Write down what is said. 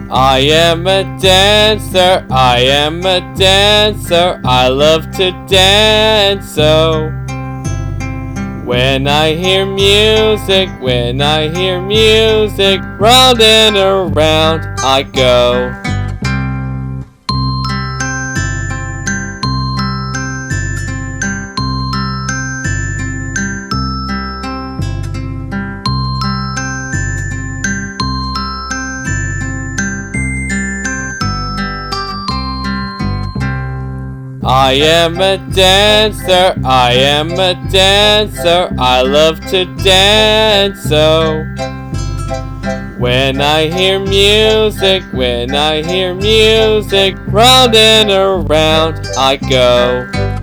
I am a dancer, I am a dancer, I love to dance so. When I hear music, round and around I go. I am a dancer, I am a dancer, I love to dance so. When I hear music, round and around I go.